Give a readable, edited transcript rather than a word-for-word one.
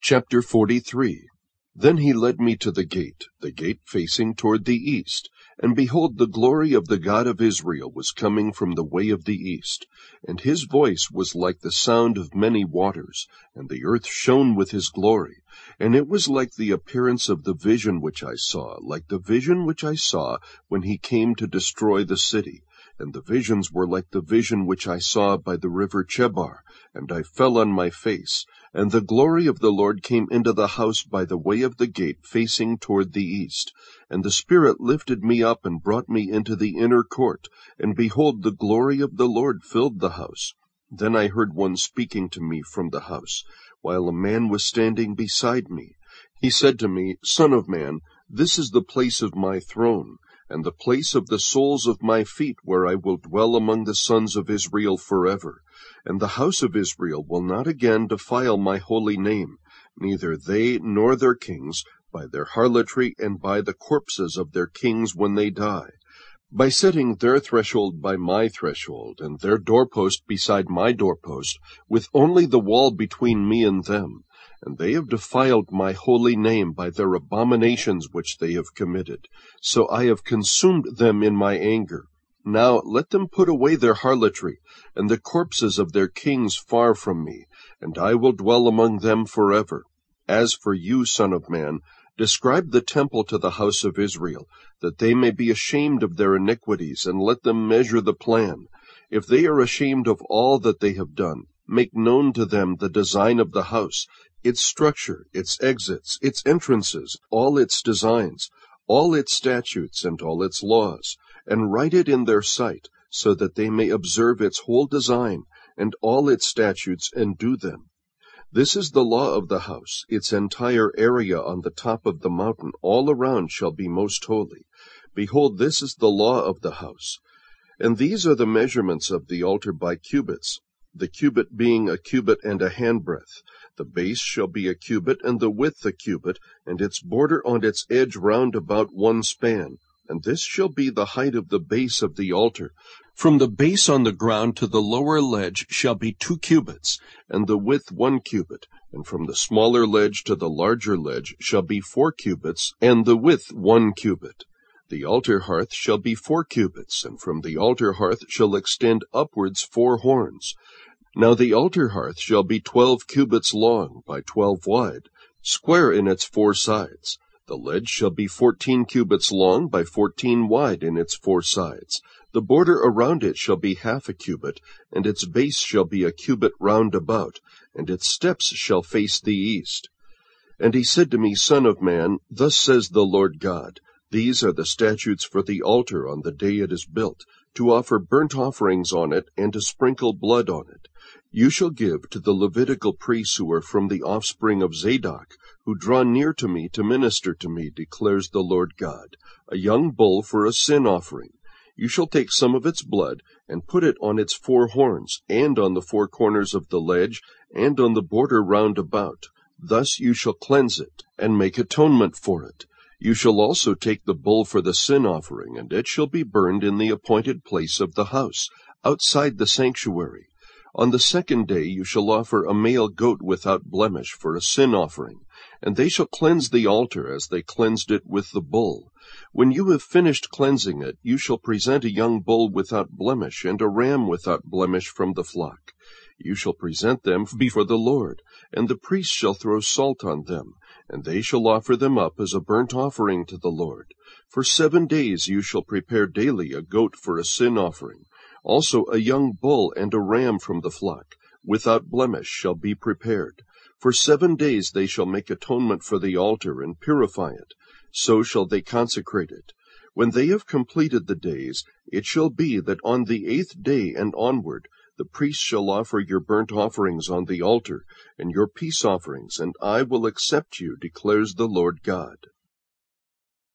Chapter 43. Then he led me to the gate facing toward the east. And behold, the glory of the God of Israel was coming from the way of the east. And his voice was like the sound of many waters, and the earth shone with his glory. And it was like the appearance of the vision which I saw, like the vision which I saw when he came to destroy the city. And the visions were like the vision which I saw by the river Chebar, and I fell on my face. And the glory of the Lord came into the house by the way of the gate facing toward the east. And the Spirit lifted me up and brought me into the inner court. And behold, the glory of the Lord filled the house. Then I heard one speaking to me from the house, while a man was standing beside me. He said to me, Son of man, this is the place of my throne, and the place of the soles of my feet, where I will dwell among the sons of Israel forever. And the house of Israel will not again defile my holy name, neither they nor their kings, by their harlotry and by the corpses of their kings when they die, by setting their threshold by my threshold, and their doorpost beside my doorpost, with only the wall between me and them. And they have defiled my holy name by their abominations which they have committed. So I have consumed them in my anger. Now let them put away their harlotry, and the corpses of their kings far from me, and I will dwell among them forever. As for you, son of man, describe the temple to the house of Israel, that they may be ashamed of their iniquities, and let them measure the plan. If they are ashamed of all that they have done, make known to them the design of the house, its structure, its exits, its entrances, all its designs, all its statutes, and all its laws, and write it in their sight, so that they may observe its whole design, and all its statutes, and do them. This is the law of the house. Its entire area on the top of the mountain all around shall be most holy. Behold, this is the law of the house. And these are the measurements of the altar by cubits, the cubit being a cubit and a handbreadth. The base shall be a cubit, and the width a cubit, and its border on its edge round about 1 span. And this shall be the height of the base of the altar. From the base on the ground to the lower ledge shall be 2 cubits, and the width 1 cubit. And from the smaller ledge to the larger ledge shall be 4 cubits, and the width 1 cubit. The altar hearth shall be 4 cubits, and from the altar hearth shall extend upwards 4 horns. Now the altar hearth shall be 12 cubits long by 12 wide, square in its 4 sides. The ledge shall be 14 cubits long by 14 wide in its 4 sides. The border around it shall be half a cubit, and its base shall be a cubit round about, and its steps shall face the east. And he said to me, Son of man, thus says the Lord God, these are the statutes for the altar on the day it is built, to offer burnt offerings on it, and to sprinkle blood on it. You shall give to the Levitical priests who are from the offspring of Zadok, who draw near to me to minister to me, declares the Lord God, a young bull for a sin offering. You shall take some of its blood, and put it on its 4 horns, and on the 4 corners of the ledge, and on the border round about. Thus you shall cleanse it, and make atonement for it. You shall also take the bull for the sin offering, and it shall be burned in the appointed place of the house, outside the sanctuary. On the 2nd day you shall offer a male goat without blemish for a sin offering, and they shall cleanse the altar as they cleansed it with the bull. When you have finished cleansing it, you shall present a young bull without blemish, and a ram without blemish from the flock. You shall present them before the Lord, and the priest shall throw salt on them, and they shall offer them up as a burnt offering to the Lord. For 7 days you shall prepare daily a goat for a sin offering. Also a young bull and a ram from the flock, without blemish, shall be prepared. For 7 days they shall make atonement for the altar and purify it. So shall they consecrate it. When they have completed the days, it shall be that on the 8th day and onward, the priest shall offer your burnt offerings on the altar, and your peace offerings, and I will accept you, declares the Lord God.